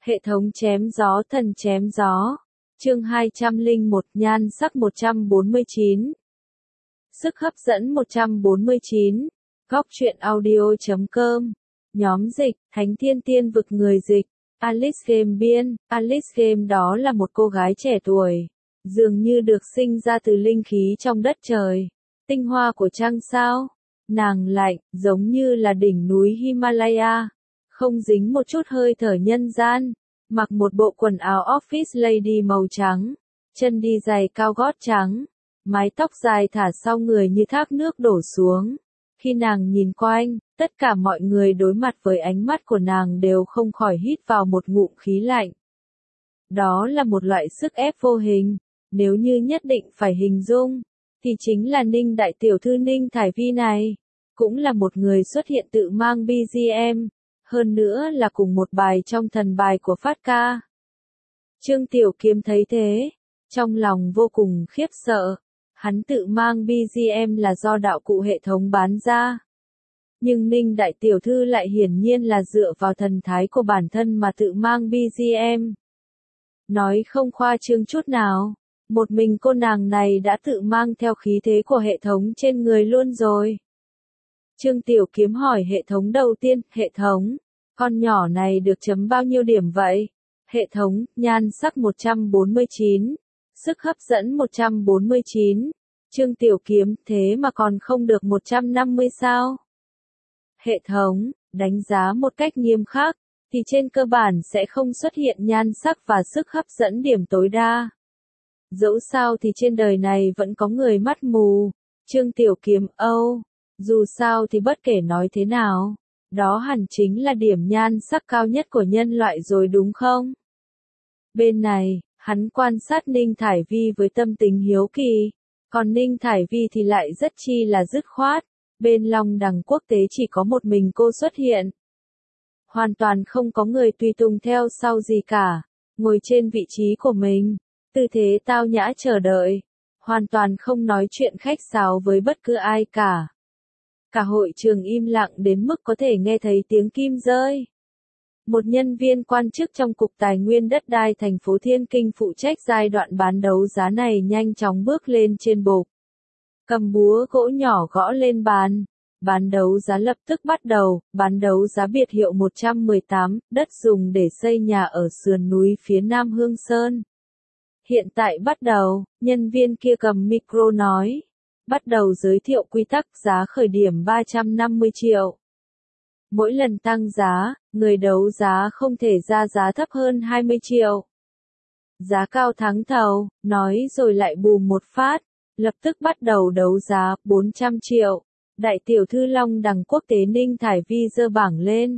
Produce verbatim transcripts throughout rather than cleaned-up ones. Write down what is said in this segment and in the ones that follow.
Hệ thống chém gió thần chém gió. Chương hai trăm lẻ một nhan sắc một trăm bốn mươi chín. Sức hấp dẫn một trăm bốn mươi chín. Góc truyện audio chấm com. Nhóm dịch, Thánh Thiên Tiên Vực người dịch. Alice Game biên, Alice Game đó là một cô gái trẻ tuổi, dường như được sinh ra từ linh khí trong đất trời, tinh hoa của trăng sao. Nàng lạnh, giống như là đỉnh núi Himalaya, không dính một chút hơi thở nhân gian, mặc một bộ quần áo office lady màu trắng, chân đi giày cao gót trắng, mái tóc dài thả sau người như thác nước đổ xuống. Khi nàng nhìn quanh, tất cả mọi người đối mặt với ánh mắt của nàng đều không khỏi hít vào một ngụm khí lạnh. Đó là một loại sức ép vô hình, nếu như nhất định phải hình dung, thì chính là Ninh đại tiểu thư Ninh Thải Vi này, cũng là một người xuất hiện tự mang bê giê em, hơn nữa là cùng một bài trong thần bài của Phát ca. Trương Tiểu Kiếm thấy thế, trong lòng vô cùng khiếp sợ. Hắn tự mang bê giê em là do đạo cụ hệ thống bán ra. Nhưng Ninh đại tiểu thư lại hiển nhiên là dựa vào thần thái của bản thân mà tự mang bê giê em. Nói không khoa trương chút nào, một mình cô nàng này đã tự mang theo khí thế của hệ thống trên người luôn rồi. Trương Tiểu Kiếm hỏi hệ thống đầu tiên, hệ thống, con nhỏ này được chấm bao nhiêu điểm vậy? Hệ thống, nhan sắc một trăm bốn mươi chín. Sức hấp dẫn một trăm bốn mươi chín. Trương Tiểu Kiếm, thế mà còn không được một trăm năm mươi sao? Hệ thống, đánh giá một cách nghiêm khắc, thì trên cơ bản sẽ không xuất hiện nhan sắc và sức hấp dẫn điểm tối đa. Dẫu sao thì trên đời này vẫn có người mắt mù. Trương Tiểu Kiếm, âu, dù sao thì bất kể nói thế nào, đó hẳn chính là điểm nhan sắc cao nhất của nhân loại rồi đúng không? Bên này, hắn quan sát Ninh Thải Vi với tâm tình hiếu kỳ, còn Ninh Thải Vi thì lại rất chi là dứt khoát, bên Long Đằng quốc tế chỉ có một mình cô xuất hiện. Hoàn toàn không có người tùy tùng theo sau gì cả, ngồi trên vị trí của mình, tư thế tao nhã chờ đợi, hoàn toàn không nói chuyện khách sáo với bất cứ ai cả. Cả hội trường im lặng đến mức có thể nghe thấy tiếng kim rơi. Một nhân viên quan chức trong Cục Tài nguyên Đất đai thành phố Thiên Kinh phụ trách giai đoạn bán đấu giá này nhanh chóng bước lên trên bục. Cầm búa gỗ nhỏ gõ lên bàn. Bán đấu giá lập tức bắt đầu, bán đấu giá biệt hiệu một trăm mười tám, đất dùng để xây nhà ở sườn núi phía nam Hương Sơn. Hiện tại bắt đầu, nhân viên kia cầm micro nói. Bắt đầu giới thiệu quy tắc, giá khởi điểm ba trăm năm mươi triệu. Mỗi lần tăng giá, người đấu giá không thể ra giá thấp hơn hai mươi triệu. Giá cao thắng thầu, nói rồi lại bùm một phát, lập tức bắt đầu đấu giá bốn trăm triệu. Đại tiểu thư Long Đằng quốc tế Ninh Thải Vi giơ bảng lên.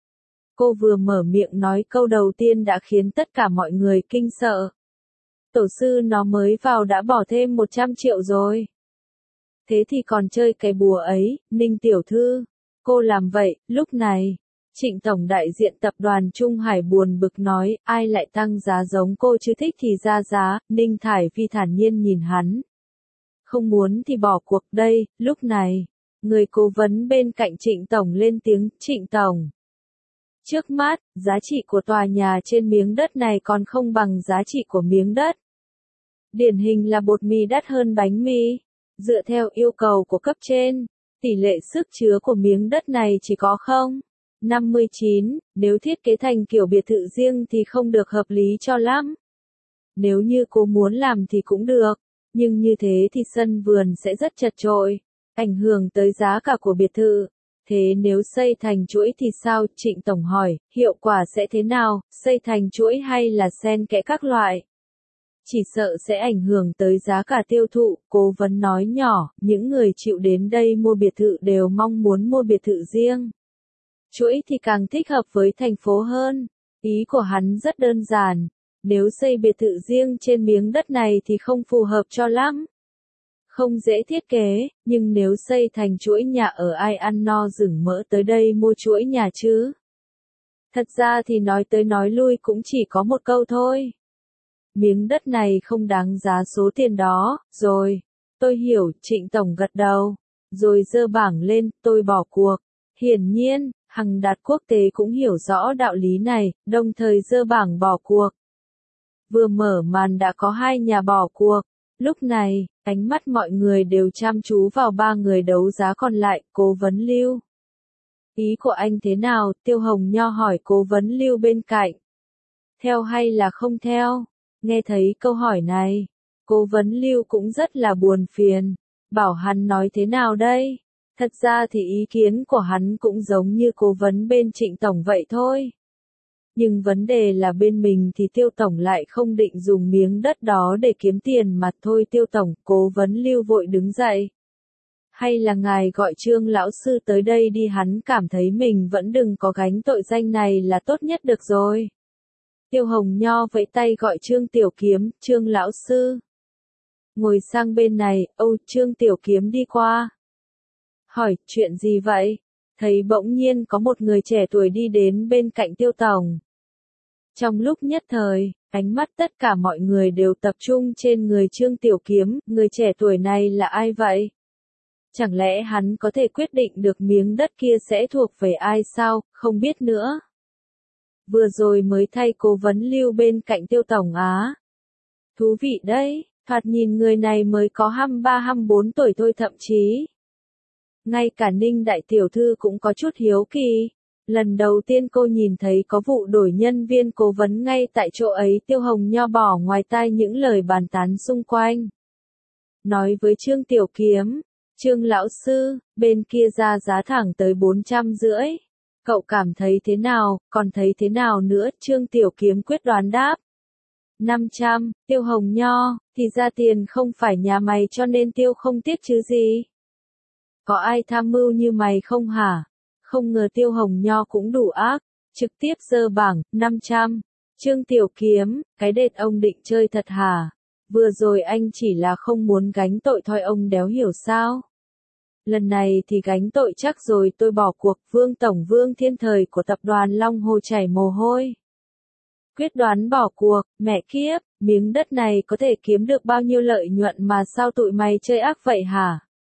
Cô vừa mở miệng nói câu đầu tiên đã khiến tất cả mọi người kinh sợ. Tổ sư nó mới vào đã bỏ thêm một trăm triệu rồi. Thế thì còn chơi cái bùa ấy, Ninh tiểu thư. Cô làm vậy, lúc này, Trịnh tổng đại diện tập đoàn Trung Hải buồn bực nói, ai lại tăng giá giống cô chứ, thích thì ra giá. Ninh Thải Vi thản nhiên nhìn hắn. Không muốn thì bỏ cuộc đây. Lúc này, người cố vấn bên cạnh Trịnh tổng lên tiếng, Trịnh tổng. Trước mắt, giá trị của tòa nhà trên miếng đất này còn không bằng giá trị của miếng đất. Điển hình là bột mì đắt hơn bánh mì. Dựa theo yêu cầu của cấp trên, tỷ lệ sức chứa của miếng đất này chỉ có không phẩy năm mươi chín, nếu thiết kế thành kiểu biệt thự riêng thì không được hợp lý cho lắm. Nếu như cô muốn làm thì cũng được, nhưng như thế thì sân vườn sẽ rất chật chội, ảnh hưởng tới giá cả của biệt thự. Thế nếu xây thành chuỗi thì sao? Trịnh tổng hỏi, hiệu quả sẽ thế nào, xây thành chuỗi hay là xen kẽ các loại? Chỉ sợ sẽ ảnh hưởng tới giá cả tiêu thụ, cố vấn nói nhỏ, những người chịu đến đây mua biệt thự đều mong muốn mua biệt thự riêng. Chuỗi thì càng thích hợp với thành phố hơn. Ý của hắn rất đơn giản, nếu xây biệt thự riêng trên miếng đất này thì không phù hợp cho lắm. Không dễ thiết kế, nhưng nếu xây thành chuỗi nhà ở ai ăn no rừng mỡ tới đây mua chuỗi nhà chứ? Thật ra thì nói tới nói lui cũng chỉ có một câu thôi. Miếng đất này không đáng giá số tiền đó, rồi. Tôi hiểu, Trịnh tổng gật đầu. Rồi giơ bảng lên, tôi bỏ cuộc. Hiển nhiên, Hằng Đạt Quốc tế cũng hiểu rõ đạo lý này, đồng thời dơ bảng bỏ cuộc. Vừa mở màn đã có hai nhà bỏ cuộc. Lúc này, ánh mắt mọi người đều chăm chú vào ba người đấu giá còn lại, Cố vấn Lưu. Ý của anh thế nào? Tiêu Hồng Nho hỏi Cố vấn Lưu bên cạnh. Theo hay là không theo? Nghe thấy câu hỏi này, Cố vấn Lưu cũng rất là buồn phiền. Bảo hắn nói thế nào đây? Thật ra thì ý kiến của hắn cũng giống như cố vấn bên Trịnh Tổng vậy thôi. Nhưng vấn đề là bên mình thì Tiêu Tổng lại không định dùng miếng đất đó để kiếm tiền mà thôi. Tiêu Tổng, Cố vấn Lưu vội đứng dậy. Hay là ngài gọi Trương lão sư tới đây đi, hắn cảm thấy mình vẫn đừng có gánh tội danh này là tốt nhất được rồi. Tiêu Hồng Nho vẫy tay gọi Trương Tiểu Kiếm, Trương lão sư. Ngồi sang bên này, Âu Trương Tiểu Kiếm đi qua. Hỏi, chuyện gì vậy? Thấy bỗng nhiên có một người trẻ tuổi đi đến bên cạnh Tiêu Tổng. Trong lúc nhất thời, ánh mắt tất cả mọi người đều tập trung trên người Trương Tiểu Kiếm, người trẻ tuổi này là ai vậy? Chẳng lẽ hắn có thể quyết định được miếng đất kia sẽ thuộc về ai sao, không biết nữa. Vừa rồi mới thay cố vấn Lưu bên cạnh Tiêu Tổng á. Thú vị đấy, thoạt nhìn người này mới có hai mươi ba hai mươi bốn tuổi thôi, thậm chí. Ngay cả Ninh đại tiểu thư cũng có chút hiếu kỳ. Lần đầu tiên cô nhìn thấy có vụ đổi nhân viên cố vấn ngay tại chỗ ấy. Tiêu Hồng Nho bỏ ngoài tai những lời bàn tán xung quanh. Nói với Trương Tiểu Kiếm, Trương lão sư, bên kia ra giá thẳng tới bốn trăm rưỡi. Cậu cảm thấy thế nào, còn thấy thế nào nữa? Trương Tiểu Kiếm quyết đoán đáp. năm trăm, Tiêu Hồng Nho, thì ra tiền không phải nhà mày cho nên Tiêu không tiếc chứ gì. Có ai tham mưu như mày không hả? Không ngờ Tiêu Hồng Nho cũng đủ ác, trực tiếp giơ bảng, năm trăm. Trương Tiểu Kiếm, cái đệt ông định chơi thật hả? Vừa rồi anh chỉ là không muốn gánh tội thôi, ông đéo hiểu sao? Lần này thì gánh tội chắc rồi, tôi bỏ cuộc. Vương Tổng Vương Thiên Thời của tập đoàn Long Hồ chảy mồ hôi. Quyết đoán bỏ cuộc, mẹ kiếp, miếng đất này có thể kiếm được bao nhiêu lợi nhuận mà sao tụi mày chơi ác vậy hả?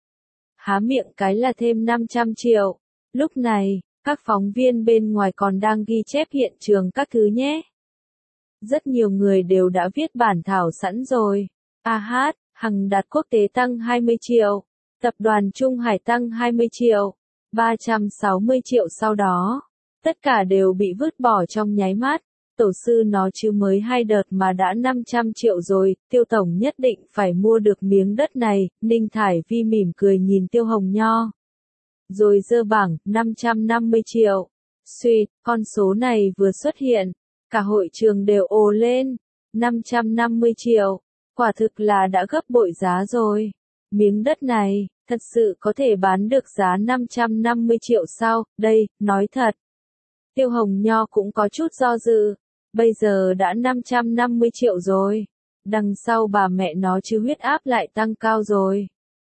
Há miệng cái là thêm năm trăm triệu. Lúc này, các phóng viên bên ngoài còn đang ghi chép hiện trường các thứ nhé. Rất nhiều người đều đã viết bản thảo sẵn rồi. A hát, Hằng Đạt Quốc tế tăng hai mươi triệu. Tập đoàn Trung Hải tăng hai mươi triệu. ba trăm sáu mươi triệu sau đó. Tất cả đều bị vứt bỏ trong nháy mắt. Tổ sư nó chứ mới hai đợt mà đã năm trăm triệu rồi, Tiêu Tổng nhất định phải mua được miếng đất này. Ninh Thải Vi mỉm cười nhìn Tiêu Hồng Nho. Rồi giơ bảng, năm trăm năm mươi triệu. Suýt, con số này vừa xuất hiện. Cả hội trường đều ồ lên. năm trăm năm mươi triệu. Quả thực là đã gấp bội giá rồi. Miếng đất này, thật sự có thể bán được giá năm trăm năm mươi triệu sao? Đây, nói thật. Tiêu Hồng Nho cũng có chút do dự. Bây giờ đã năm trăm năm mươi triệu rồi. Đằng sau bà mẹ nó chứ huyết áp lại tăng cao rồi.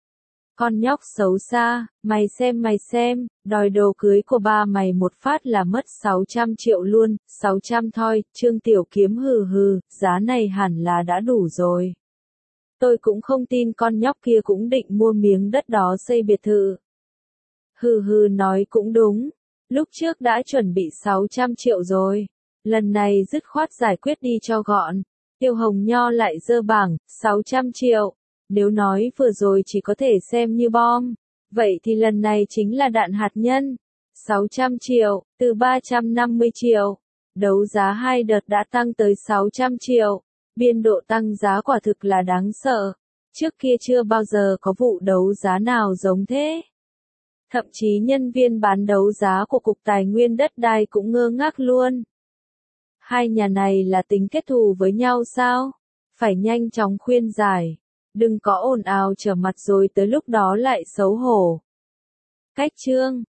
Con nhóc xấu xa, mày xem mày xem, đòi đồ cưới của ba mày một phát là mất sáu trăm triệu luôn, sáu trăm thôi. Trương Tiểu Kiếm hừ hừ, giá này hẳn là đã đủ rồi. Tôi cũng không tin con nhóc kia cũng định mua miếng đất đó xây biệt thự. Hừ hừ, nói cũng đúng, lúc trước đã chuẩn bị sáu trăm triệu rồi. Lần này dứt khoát giải quyết đi cho gọn. Tiêu Hồng Nho lại giơ bảng, sáu trăm triệu. Nếu nói vừa rồi chỉ có thể xem như bom, vậy thì lần này chính là đạn hạt nhân. sáu trăm triệu, từ ba trăm năm mươi triệu. Đấu giá hai đợt đã tăng tới sáu trăm triệu. Biên độ tăng giá quả thực là đáng sợ. Trước kia chưa bao giờ có vụ đấu giá nào giống thế. Thậm chí nhân viên bán đấu giá của Cục Tài nguyên Đất đai cũng ngơ ngác luôn. Hai nhà này là tính kết thù với nhau sao? Phải nhanh chóng khuyên giải. Đừng có ồn ào trở mặt rồi tới lúc đó lại xấu hổ. Cách chương